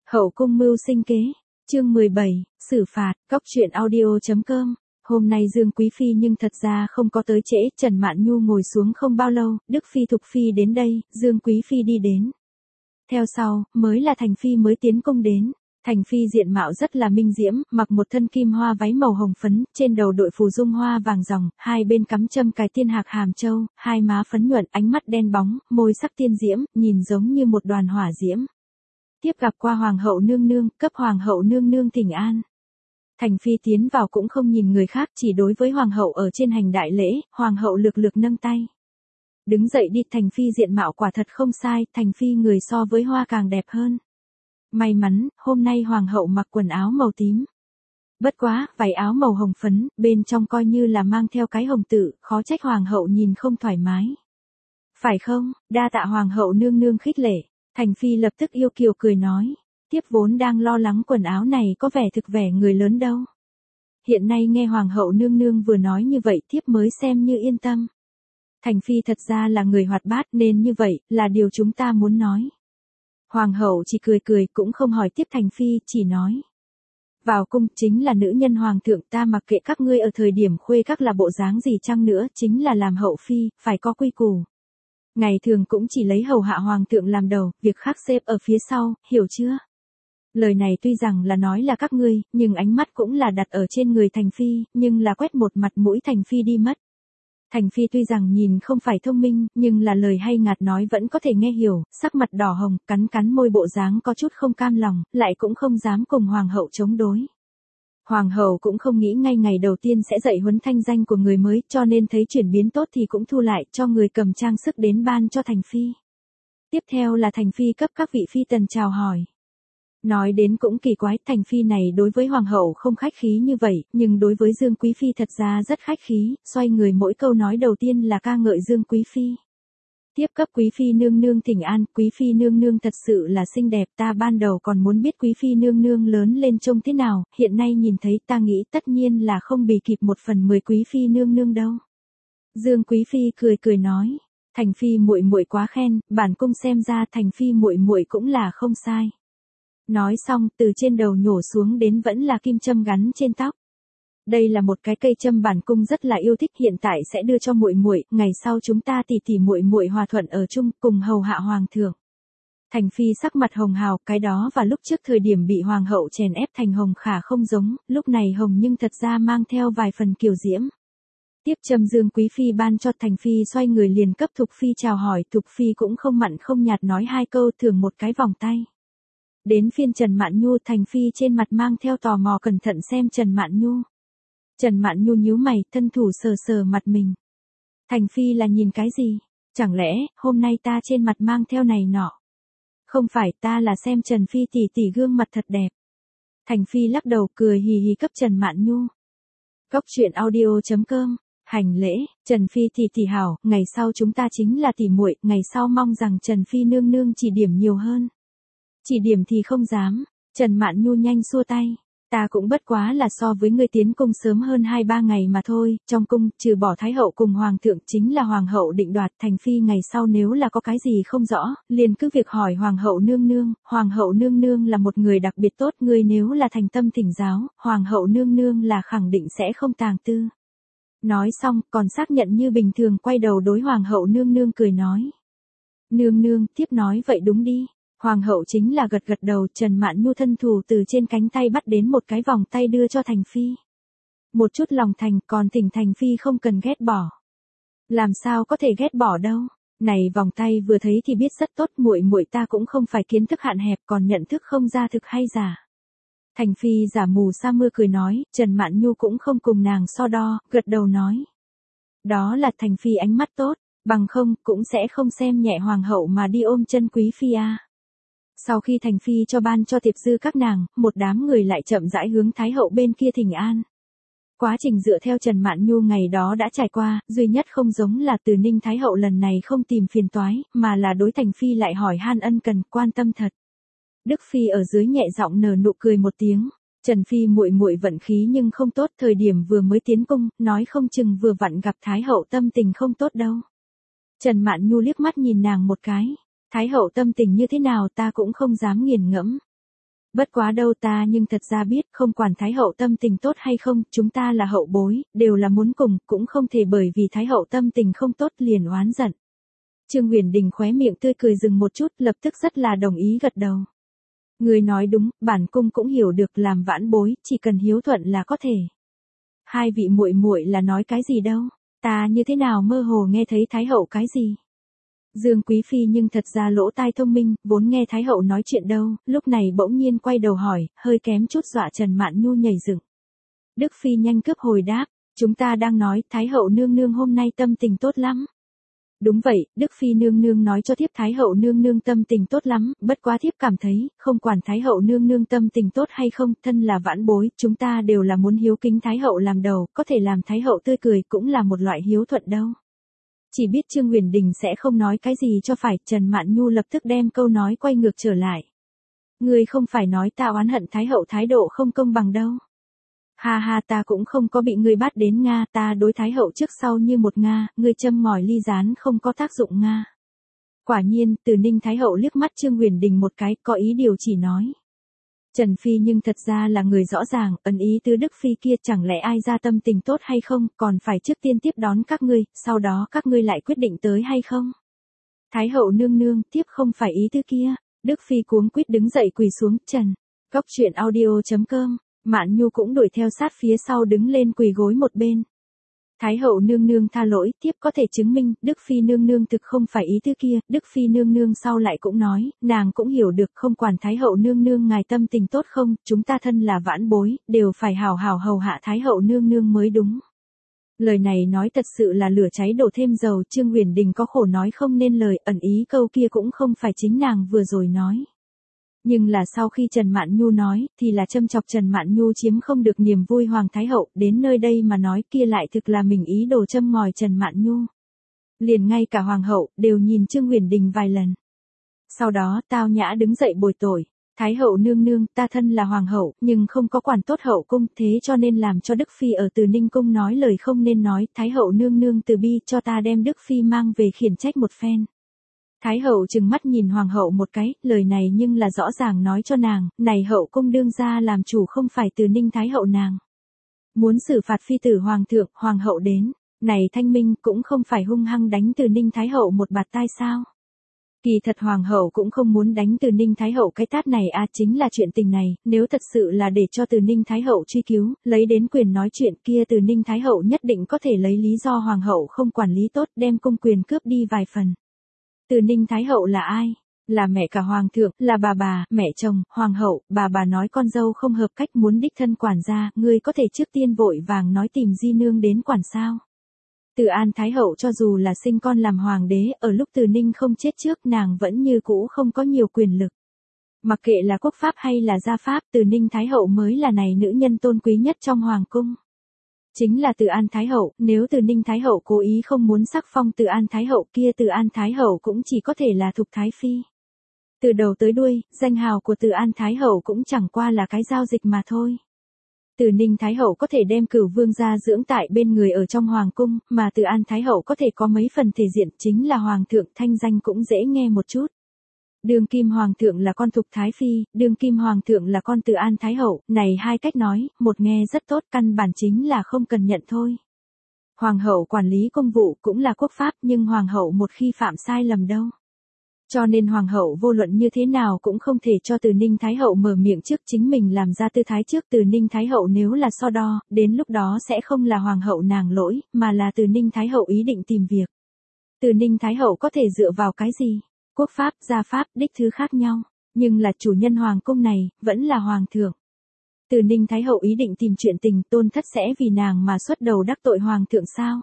Hậu cung mưu sinh kế, chương 17, xử phạt, cóc truyện audio.com. Hôm nay Dương Quý Phi nhưng thật ra không có tới trễ, Trần Mạn Nhu ngồi xuống không bao lâu, Đức Phi Thục Phi đến đây, Dương Quý Phi đi đến. Theo sau, mới là Thành Phi mới tiến cung đến. Thành Phi diện mạo rất là minh diễm, mặc một thân kim hoa váy màu hồng phấn, trên đầu đội phù dung hoa vàng ròng, hai bên cắm châm cài tiên hạc hàm châu, hai má phấn nhuận, ánh mắt đen bóng, môi sắc tiên diễm, nhìn giống như một đoàn hỏa diễm. Tiếp gặp qua Hoàng hậu nương nương, cấp Hoàng hậu nương nương thỉnh an. Thành Phi tiến vào cũng không nhìn người khác, chỉ đối với Hoàng hậu ở trên hành đại lễ, Hoàng hậu lược lược nâng tay. Đứng dậy đi, Thành Phi diện mạo quả thật không sai, Thành Phi người so với hoa càng đẹp hơn. May mắn, hôm nay Hoàng hậu mặc quần áo màu tím. Bất quá, váy áo màu hồng phấn, bên trong coi như là mang theo cái hồng tự, khó trách Hoàng hậu nhìn không thoải mái. Phải không, đa tạ Hoàng hậu nương nương khích lệ. Thành Phi lập tức yêu kiều cười nói, tiếp vốn đang lo lắng quần áo này có vẻ thực vẻ người lớn đâu. Hiện nay nghe Hoàng hậu nương nương vừa nói như vậy tiếp mới xem như yên tâm. Thành Phi thật ra là người hoạt bát nên như vậy là điều chúng ta muốn nói. Hoàng hậu chỉ cười cười cũng không hỏi tiếp Thành Phi, chỉ nói. Vào cung chính là nữ nhân hoàng thượng, ta mặc kệ các ngươi ở thời điểm khuê các là bộ dáng gì chăng nữa, chính là làm hậu phi, phải có quy củ. Ngày thường cũng chỉ lấy hầu hạ hoàng thượng làm đầu, việc khác xếp ở phía sau, hiểu chưa? Lời này tuy rằng là nói là các ngươi, nhưng ánh mắt cũng là đặt ở trên người Thành Phi, nhưng là quét một mặt mũi Thành Phi đi mất. Thành Phi tuy rằng nhìn không phải thông minh, nhưng là lời hay ngạt nói vẫn có thể nghe hiểu, sắc mặt đỏ hồng, cắn cắn môi bộ dáng có chút không cam lòng, lại cũng không dám cùng Hoàng hậu chống đối. Hoàng hậu cũng không nghĩ ngay ngày đầu tiên sẽ dạy huấn thanh danh của người mới, cho nên thấy chuyển biến tốt thì cũng thu lại, cho người cầm trang sức đến ban cho Thành Phi. Tiếp theo là Thành Phi cấp các vị phi tần chào hỏi. Nói đến cũng kỳ quái, Thành Phi này đối với Hoàng hậu không khách khí như vậy, nhưng đối với Dương Quý Phi thật ra rất khách khí, xoay người mỗi câu nói đầu tiên là ca ngợi Dương Quý Phi. Tiếp cấp Quý Phi nương nương thỉnh an, Quý Phi nương nương thật sự là xinh đẹp, ta ban đầu còn muốn biết Quý Phi nương nương lớn lên trông thế nào, hiện nay nhìn thấy ta nghĩ tất nhiên là không bì kịp 1/10 Quý Phi nương nương đâu. Dương Quý Phi cười cười nói, Thành Phi muội muội quá khen, bản cung xem ra Thành Phi muội muội cũng là không sai. Nói xong, từ trên đầu nhổ xuống đến vẫn là kim châm gắn trên tóc. Đây là một cái cây châm bản cung rất là yêu thích, hiện tại sẽ đưa cho muội muội, ngày sau chúng ta tỉ tỉ muội muội hòa thuận ở chung, cùng hầu hạ hoàng thượng. Thành Phi sắc mặt hồng hào, cái đó và lúc trước thời điểm bị hoàng hậu chèn ép thành hồng khả không giống, lúc này hồng nhưng thật ra mang theo vài phần kiều diễm. Tiếp châm Dương Quý Phi ban cho, Thành Phi xoay người liền cấp Thục Phi chào hỏi, Thục Phi cũng không mặn không nhạt nói hai câu, thưởng một cái vòng tay. Đến phiên Trần Mạn Nhu, Thành Phi trên mặt mang theo tò mò cẩn thận xem Trần Mạn Nhu. Trần Mạn Nhu nhíu mày, thân thủ sờ sờ mặt mình. Thành Phi là nhìn cái gì? Chẳng lẽ, hôm nay ta trên mặt mang theo này nọ? Không phải, ta là xem Trần Phi tỷ tỷ gương mặt thật đẹp. Thành Phi lắc đầu cười hì hì cấp Trần Mạn Nhu. Cóc truyện audio.com, hành lễ, Trần Phi tỷ tỷ hảo, ngày sau chúng ta chính là tỷ muội, ngày sau mong rằng Trần Phi nương nương chỉ điểm nhiều hơn. Chỉ điểm thì không dám, Trần Mạn Nhu nhanh xua tay. Ta cũng bất quá là so với ngươi tiến cung sớm hơn 2-3 ngày mà thôi, trong cung, trừ bỏ Thái hậu cùng Hoàng thượng chính là Hoàng hậu định đoạt, Thành Phi ngày sau nếu là có cái gì không rõ, liền cứ việc hỏi Hoàng hậu nương nương là một người đặc biệt tốt, ngươi nếu là thành tâm thỉnh giáo, Hoàng hậu nương nương là khẳng định sẽ không tàng tư. Nói xong, còn xác nhận như bình thường quay đầu đối Hoàng hậu nương nương cười nói. Nương nương, tiếp nói vậy đúng đi. Hoàng hậu chính là gật gật đầu, Trần Mạn Nhu thân thủ từ trên cánh tay bắt đến một cái vòng tay đưa cho Thành Phi. Một chút lòng thành, còn thỉnh Thành Phi không cần ghét bỏ. Làm sao có thể ghét bỏ đâu, này vòng tay vừa thấy thì biết rất tốt, muội muội ta cũng không phải kiến thức hạn hẹp còn nhận thức không ra thực hay giả. Thành Phi giả mù sa mưa cười nói, Trần Mạn Nhu cũng không cùng nàng so đo, gật đầu nói. Đó là Thành Phi ánh mắt tốt, bằng không cũng sẽ không xem nhẹ Hoàng hậu mà đi ôm chân Quý Phi à. Sau khi Thành Phi cho ban cho tiệp dư các nàng, một đám người lại chậm rãi hướng Thái hậu bên kia thỉnh an. Quá trình dựa theo Trần Mạn Nhu ngày đó đã trải qua, duy nhất không giống là Từ Ninh Thái hậu lần này không tìm phiền toái, mà là đối Thành Phi lại hỏi han ân cần, quan tâm thật. Đức Phi ở dưới nhẹ giọng nở nụ cười một tiếng, Trần Phi muội muội vận khí nhưng không tốt, thời điểm vừa mới tiến cung, nói không chừng vừa vặn gặp Thái hậu tâm tình không tốt đâu. Trần Mạn Nhu liếc mắt nhìn nàng một cái. Thái hậu tâm tình như thế nào ta cũng không dám nghiền ngẫm. Bất quá đâu ta nhưng thật ra biết không quản Thái hậu tâm tình tốt hay không, chúng ta là hậu bối, đều là muốn cùng, cũng không thể bởi vì Thái hậu tâm tình không tốt liền oán giận. Trương Huyền Đình khóe miệng tươi cười dừng một chút, lập tức rất là đồng ý gật đầu. Người nói đúng, bản cung cũng hiểu được làm vãn bối, chỉ cần hiếu thuận là có thể. Hai vị muội muội là nói cái gì đâu, ta như thế nào mơ hồ nghe thấy Thái hậu cái gì. Dương Quý Phi nhưng thật ra lỗ tai thông minh, vốn nghe Thái hậu nói chuyện đâu, lúc này bỗng nhiên quay đầu hỏi, hơi kém chút dọa Trần Mạn Nhu nhảy dựng. Đức Phi nhanh cướp hồi đáp, chúng ta đang nói Thái hậu nương nương hôm nay tâm tình tốt lắm. Đúng vậy, Đức Phi nương nương nói cho thiếp Thái hậu nương nương tâm tình tốt lắm, bất quá thiếp cảm thấy, không quản Thái hậu nương nương tâm tình tốt hay không, thân là vãn bối, chúng ta đều là muốn hiếu kính Thái hậu làm đầu, có thể làm Thái hậu tươi cười cũng là một loại hiếu thuận đâu. Chỉ biết Trương Huyền Đình sẽ không nói cái gì cho phải, Trần Mạn Nhu lập tức đem câu nói quay ngược trở lại. Ngươi không phải nói ta oán hận Thái hậu thái độ không công bằng đâu. Ha ha, ta cũng không có bị ngươi bắt đến Nga, ta đối Thái hậu trước sau như một Nga, ngươi châm ngòi ly gián không có tác dụng Nga. Quả nhiên, Từ Ninh Thái hậu liếc mắt Trương Huyền Đình một cái, có ý điều chỉ nói. Trần Phi nhưng thật ra là người rõ ràng, ẩn ý tứ Đức Phi kia chẳng lẽ ai ra tâm tình tốt hay không, còn phải trước tiên tiếp đón các ngươi, sau đó các ngươi lại quyết định tới hay không. Thái hậu nương nương, tiếp không phải ý tứ kia. Đức Phi cuống quýt đứng dậy quỳ xuống, Trần. Góc truyện audio.com, Mạn Nhu cũng đuổi theo sát phía sau đứng lên quỳ gối một bên. Thái hậu nương nương tha lỗi, tiếp có thể chứng minh, Đức Phi nương nương thực không phải ý thứ kia, Đức Phi nương nương sau lại cũng nói, nàng cũng hiểu được không quản Thái hậu nương nương ngài tâm tình tốt không, chúng ta thân là vãn bối, đều phải hào hào hầu hạ Thái hậu nương nương mới đúng. Lời này nói thật sự là lửa cháy đổ thêm dầu, Trương Huyền Đình có khổ nói không nên lời, ẩn ý câu kia cũng không phải chính nàng vừa rồi nói. Nhưng là sau khi Trần Mạn Nhu nói, thì là châm chọc Trần Mạn Nhu chiếm không được niềm vui Hoàng Thái Hậu, đến nơi đây mà nói kia lại thực là mình ý đồ châm ngòi Trần Mạn Nhu. Liền ngay cả Hoàng hậu, đều nhìn Trương Huyền Đình vài lần. Sau đó, Tao Nhã đứng dậy bồi tội, Thái hậu nương nương, ta thân là Hoàng hậu, nhưng không có quản tốt hậu cung, thế cho nên làm cho Đức Phi ở Từ Ninh cung nói lời không nên nói, Thái hậu nương nương từ bi cho ta đem Đức Phi mang về khiển trách một phen. Thái hậu trừng mắt nhìn Hoàng hậu một cái, lời này nhưng là rõ ràng nói cho nàng, này hậu cung đương ra làm chủ không phải Từ Ninh Thái hậu nàng. Muốn xử phạt phi tử Hoàng thượng, Hoàng hậu đến, này Thanh Minh cũng không phải hung hăng đánh Từ Ninh Thái hậu một bạt tai sao. Kỳ thật Hoàng hậu cũng không muốn đánh Từ Ninh Thái hậu cái tát này chính là chuyện tình này, nếu thật sự là để cho Từ Ninh Thái hậu truy cứu, lấy đến quyền nói chuyện kia Từ Ninh Thái hậu nhất định có thể lấy lý do Hoàng hậu không quản lý tốt đem công quyền cướp đi vài phần. Từ Ninh Thái hậu là ai? Là mẹ cả Hoàng thượng, là bà, mẹ chồng, Hoàng hậu, bà nói con dâu không hợp cách muốn đích thân quản gia, ngươi có thể trước tiên vội vàng nói tìm di nương đến quản sao. Từ An Thái hậu cho dù là sinh con làm hoàng đế, ở lúc Từ Ninh không chết trước nàng vẫn như cũ không có nhiều quyền lực. Mặc kệ là quốc pháp hay là gia pháp, Từ Ninh Thái hậu mới là này nữ nhân tôn quý nhất trong hoàng cung. Chính là Từ An Thái hậu, nếu Từ Ninh Thái hậu cố ý không muốn sắc phong Từ An Thái hậu kia Từ An Thái hậu cũng chỉ có thể là Thục Thái Phi. Từ đầu tới đuôi, danh hào của Từ An Thái hậu cũng chẳng qua là cái giao dịch mà thôi. Từ Ninh Thái hậu có thể đem Cửu vương gia dưỡng tại bên người ở trong hoàng cung, mà Từ An Thái hậu có thể có mấy phần thể diện, chính là hoàng thượng, thanh danh cũng dễ nghe một chút. Đương kim hoàng thượng là con Thục Thái Phi, đương kim hoàng thượng là con Từ An Thái hậu, này hai cách nói, một nghe rất tốt, căn bản chính là không cần nhận thôi. Hoàng hậu quản lý công vụ cũng là quốc pháp, nhưng hoàng hậu một khi phạm sai lầm đâu. Cho nên hoàng hậu vô luận như thế nào cũng không thể cho Từ Ninh Thái hậu mở miệng trước chính mình làm ra tư thái trước. Từ Ninh Thái hậu nếu là so đo, đến lúc đó sẽ không là hoàng hậu nàng lỗi, mà là Từ Ninh Thái hậu ý định tìm việc. Từ Ninh Thái hậu có thể dựa vào cái gì? Quốc pháp, gia pháp, đích thứ khác nhau, nhưng là chủ nhân hoàng cung này, vẫn là hoàng thượng. Từ Ninh Thái hậu ý định tìm chuyện tình, Tôn Thất sẽ vì nàng mà xuất đầu đắc tội hoàng thượng sao?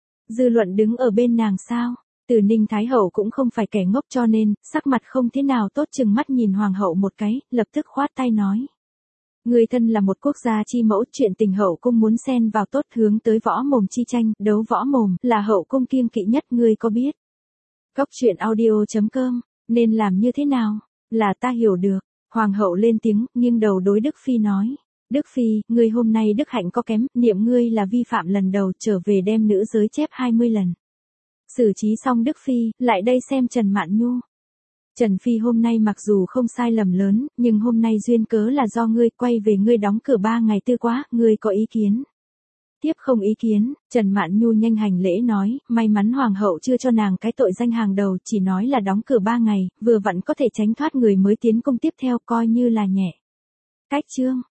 Dư luận đứng ở bên nàng sao? Từ Ninh Thái hậu cũng không phải kẻ ngốc cho nên, sắc mặt không thế nào tốt, chừng mắt nhìn hoàng hậu một cái, lập tức khoát tay nói. Người thân là một quốc gia chi mẫu, chuyện tình hậu cung muốn xen vào tốt, hướng tới võ mồm chi tranh, đấu võ mồm, là hậu cung kiêng kỵ nhất, ngươi có biết? Góc truyện audio.com, nên làm như thế nào? Là ta hiểu được. Hoàng hậu lên tiếng, nghiêng đầu đối Đức Phi nói. Đức Phi, ngươi hôm nay đức hạnh có kém, niệm ngươi là vi phạm lần đầu, trở về đem nữ giới chép 20 lần. Xử trí xong Đức Phi, lại đây xem Trần Mạn Nhu. Trần Phi hôm nay mặc dù không sai lầm lớn, nhưng hôm nay duyên cớ là do ngươi, quay về ngươi đóng cửa 3 ngày tư quá, ngươi có ý kiến? Tiếp không ý kiến, Trần Mạn Nhu nhanh hành lễ nói, may mắn hoàng hậu chưa cho nàng cái tội danh hàng đầu, chỉ nói là đóng cửa 3 ngày, vừa vặn có thể tránh thoát người mới tiến công tiếp theo, coi như là nhẹ. Cách chương